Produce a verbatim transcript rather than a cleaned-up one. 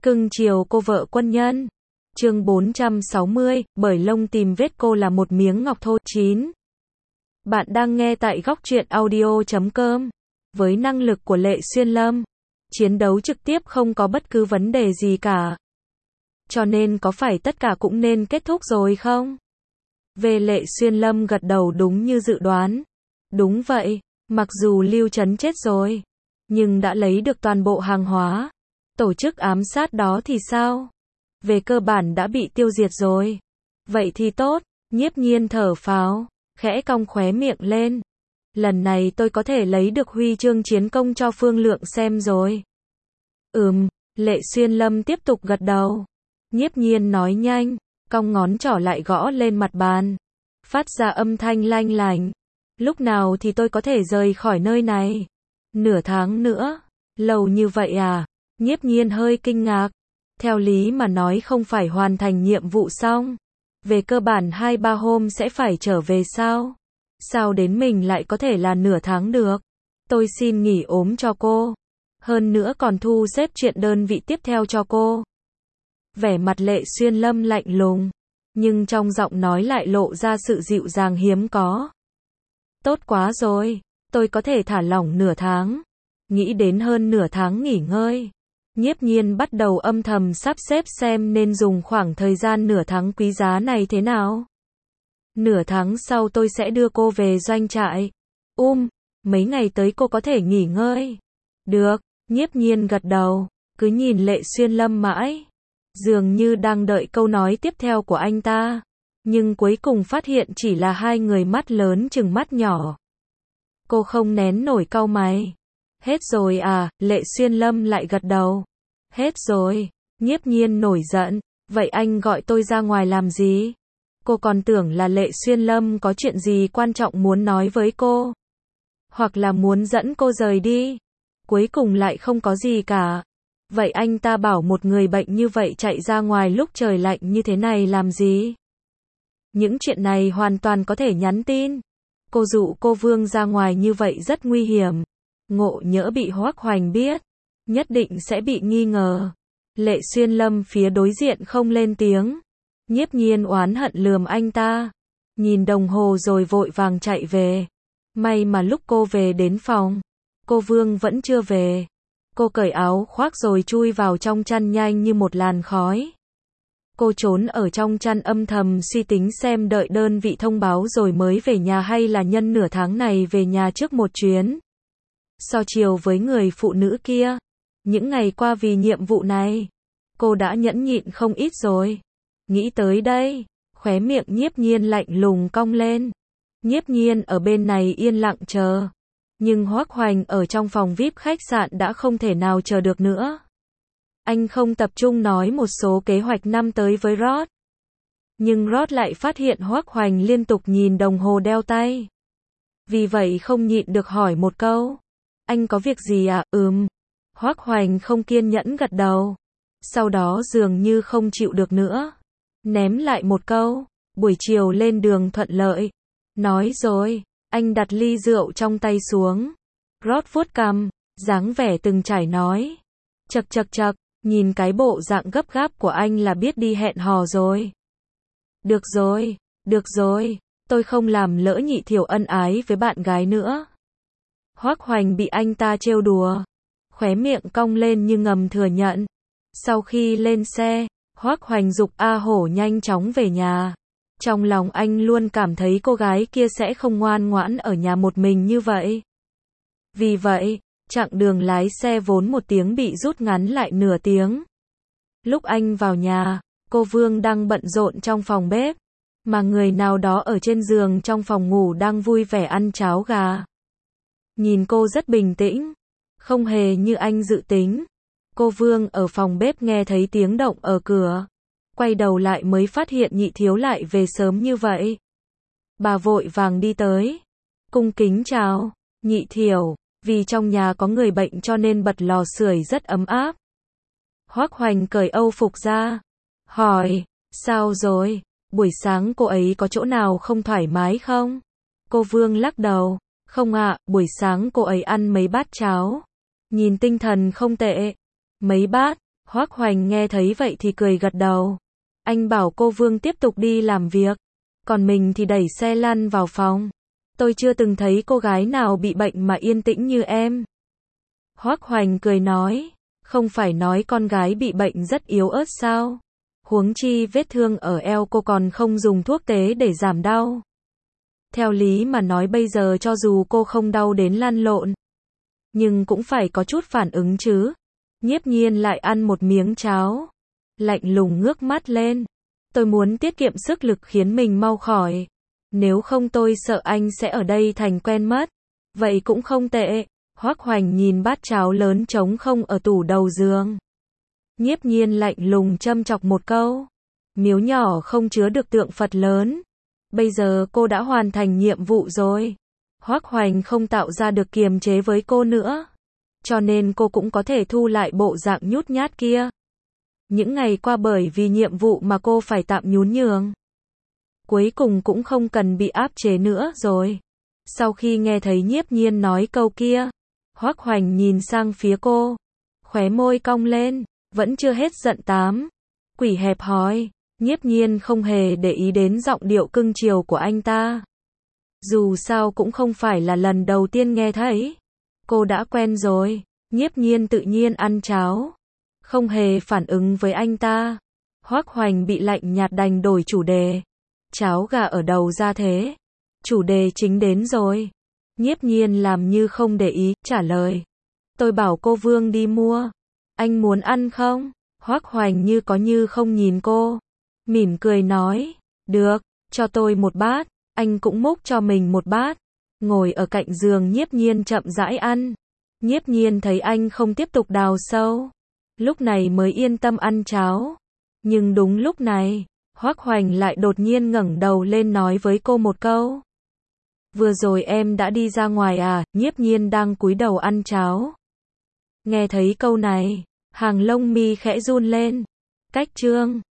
Cưng chiều cô vợ quân nhân. Chương bốn trăm sáu mươi, bởi lông tìm vết cô là một miếng ngọc thô. chín. Bạn đang nghe tại góc truyện audio chấm com. Với năng lực của Lệ Xuyên Lâm, chiến đấu trực tiếp không có bất cứ vấn đề gì cả. Cho nên có phải tất cả cũng nên kết thúc rồi không? Về Lệ Xuyên Lâm gật đầu đúng như dự đoán. Đúng vậy, mặc dù Lưu Trấn chết rồi, nhưng đã lấy được toàn bộ hàng hóa. Tổ chức ám sát đó thì sao? Về cơ bản đã bị tiêu diệt rồi. Vậy thì tốt, Nhiếp Nhiên thở phào, khẽ cong khóe miệng lên. Lần này tôi có thể lấy được huy chương chiến công cho Phương Lượng xem rồi. Ừm, Lệ Xuyên Lâm tiếp tục gật đầu. Nhiếp Nhiên nói nhanh, cong ngón trỏ lại gõ lên mặt bàn, phát ra âm thanh lanh lành. Lúc nào thì tôi có thể rời khỏi nơi này? Nửa tháng nữa. Lâu như vậy à? Nhiếp Nhiên hơi kinh ngạc. Theo lý mà nói không phải hoàn thành nhiệm vụ xong, về cơ bản hai ba hôm sẽ phải trở về sao? Sao đến mình lại có thể là nửa tháng được? Tôi xin nghỉ ốm cho cô. Hơn nữa còn thu xếp chuyện đơn vị tiếp theo cho cô. Vẻ mặt Lệ Xuyên Lâm lạnh lùng, nhưng trong giọng nói lại lộ ra sự dịu dàng hiếm có. Tốt quá rồi, tôi có thể thả lỏng nửa tháng. Nghĩ đến hơn nửa tháng nghỉ ngơi, Nhiếp Nhiên bắt đầu âm thầm sắp xếp xem nên dùng khoảng thời gian nửa tháng quý giá này thế nào. Nửa tháng sau tôi sẽ đưa cô về doanh trại. Um, mấy ngày tới cô có thể nghỉ ngơi. Được, Nhiếp Nhiên gật đầu, cứ nhìn Lệ Xuyên Lâm mãi, dường như đang đợi câu nói tiếp theo của anh ta. Nhưng cuối cùng phát hiện chỉ là hai người mắt lớn chừng mắt nhỏ. Cô không nén nổi cau mày. Hết rồi à? Lệ Xuyên Lâm lại gật đầu. Hết rồi. Nhiếp Nhiên nổi giận. Vậy anh gọi tôi ra ngoài làm gì? Cô còn tưởng là Lệ Xuyên Lâm có chuyện gì quan trọng muốn nói với cô. Hoặc là muốn dẫn cô rời đi. Cuối cùng lại không có gì cả. Vậy anh ta bảo một người bệnh như vậy chạy ra ngoài lúc trời lạnh như thế này làm gì? Những chuyện này hoàn toàn có thể nhắn tin. Cô dụ cô Vương ra ngoài như vậy rất nguy hiểm. Ngộ nhỡ bị Hoắc Hoành biết, nhất định sẽ bị nghi ngờ. Lệ Xuyên Lâm phía đối diện không lên tiếng. Nhiếp Nhiên oán hận lườm anh ta. Nhìn đồng hồ rồi vội vàng chạy về. May mà lúc cô về đến phòng, cô Vương vẫn chưa về. Cô cởi áo khoác rồi chui vào trong chăn nhanh như một làn khói. Cô trốn ở trong chăn âm thầm suy tính xem đợi đơn vị thông báo rồi mới về nhà hay là nhân nửa tháng này về nhà trước một chuyến. So chiều với người phụ nữ kia, những ngày qua vì nhiệm vụ này, cô đã nhẫn nhịn không ít rồi. Nghĩ tới đây, khóe miệng Nhiếp Nhiên lạnh lùng cong lên. Nhiếp Nhiên ở bên này yên lặng chờ. Nhưng Hoắc Hoành ở trong phòng vi ai pi khách sạn đã không thể nào chờ được nữa. Anh không tập trung nói một số kế hoạch năm tới với Rod. Nhưng Rod lại phát hiện Hoắc Hoành liên tục nhìn đồng hồ đeo tay. Vì vậy không nhịn được hỏi một câu. Anh có việc gì à? Ừm. Hoắc Hoành không kiên nhẫn gật đầu. Sau đó dường như không chịu được nữa. Ném lại một câu. Buổi chiều lên đường thuận lợi. Nói rồi, anh đặt ly rượu trong tay xuống. Rod vuốt cằm, dáng vẻ từng trải nói. Chậc chậc chậc, nhìn cái bộ dạng gấp gáp của anh là biết đi hẹn hò rồi. Được rồi, được rồi, tôi không làm lỡ Nhị Thiểu ân ái với bạn gái nữa. Hoắc Hoành bị anh ta trêu đùa, khóe miệng cong lên như ngầm thừa nhận. Sau khi lên xe, Hoắc Hoành giục A Hổ nhanh chóng về nhà. Trong lòng anh luôn cảm thấy cô gái kia sẽ không ngoan ngoãn ở nhà một mình như vậy. Vì vậy, chặng đường lái xe vốn một tiếng bị rút ngắn lại nửa tiếng. Lúc anh vào nhà, cô Vương đang bận rộn trong phòng bếp, mà người nào đó ở trên giường trong phòng ngủ đang vui vẻ ăn cháo gà. Nhìn cô rất bình tĩnh, không hề như anh dự tính. Cô Vương ở phòng bếp nghe thấy tiếng động ở cửa, quay đầu lại mới phát hiện Nhị Thiếu lại về sớm như vậy. Bà vội vàng đi tới, cung kính chào. Nhị Thiểu, vì trong nhà có người bệnh cho nên bật lò sưởi rất ấm áp. Hoắc Hoành cởi âu phục ra, hỏi, sao rồi, buổi sáng cô ấy có chỗ nào không thoải mái không? Cô Vương lắc đầu, không ạ, buổi sáng cô ấy ăn mấy bát cháo, nhìn tinh thần không tệ. Mấy bát, Hoắc Hoành nghe thấy vậy thì cười gật đầu. Anh bảo cô Vương tiếp tục đi làm việc, còn mình thì đẩy xe lăn vào phòng. Tôi chưa từng thấy cô gái nào bị bệnh mà yên tĩnh như em. Hoắc Hoành cười nói, không phải nói con gái bị bệnh rất yếu ớt sao? Huống chi vết thương ở eo cô còn không dùng thuốc tế để giảm đau. Theo lý mà nói bây giờ cho dù cô không đau đến lăn lộn, nhưng cũng phải có chút phản ứng chứ. Nhiếp Nhiên lại ăn một miếng cháo, lạnh lùng ngước mắt lên. Tôi muốn tiết kiệm sức lực khiến mình mau khỏi. Nếu không tôi sợ anh sẽ ở đây thành quen mất. Vậy cũng không tệ. Hoắc Hoành nhìn bát cháo lớn trống không ở tủ đầu giường. Nhiếp Nhiên lạnh lùng châm chọc một câu. Miếu nhỏ không chứa được tượng Phật lớn. Bây giờ cô đã hoàn thành nhiệm vụ rồi. Hoắc Hoành không tạo ra được kiềm chế với cô nữa. Cho nên cô cũng có thể thu lại bộ dạng nhút nhát kia. Những ngày qua bởi vì nhiệm vụ mà cô phải tạm nhún nhường. Cuối cùng cũng không cần bị áp chế nữa rồi. Sau khi nghe thấy Nhiếp Nhiên nói câu kia, Hoắc Hoành nhìn sang phía cô, khóe môi cong lên, vẫn chưa hết giận tám. Quỷ hẹp hòi. Nhiếp Nhiên không hề để ý đến giọng điệu cưng chiều của anh ta. Dù sao cũng không phải là lần đầu tiên nghe thấy. Cô đã quen rồi. Nhiếp Nhiên tự nhiên ăn cháo, không hề phản ứng với anh ta. Hoắc Hoành bị lạnh nhạt đành đổi chủ đề. Cháo gà ở đầu ra thế. Chủ đề chính đến rồi. Nhiếp Nhiên làm như không để ý, trả lời. Tôi bảo cô Vương đi mua. Anh muốn ăn không? Hoắc Hoành như có như không nhìn cô. Mỉm cười nói. Được, cho tôi một bát. Anh cũng múc cho mình một bát. Ngồi ở cạnh giường Nhiếp Nhiên chậm rãi ăn. Nhiếp Nhiên thấy anh không tiếp tục đào sâu. Lúc này mới yên tâm ăn cháo. Nhưng đúng lúc này, Hoắc Hoành lại đột nhiên ngẩng đầu lên nói với cô một câu. Vừa rồi em đã đi ra ngoài à? Nhiếp Nhiên đang cúi đầu ăn cháo. Nghe thấy câu này, hàng lông mi khẽ run lên. Cách chương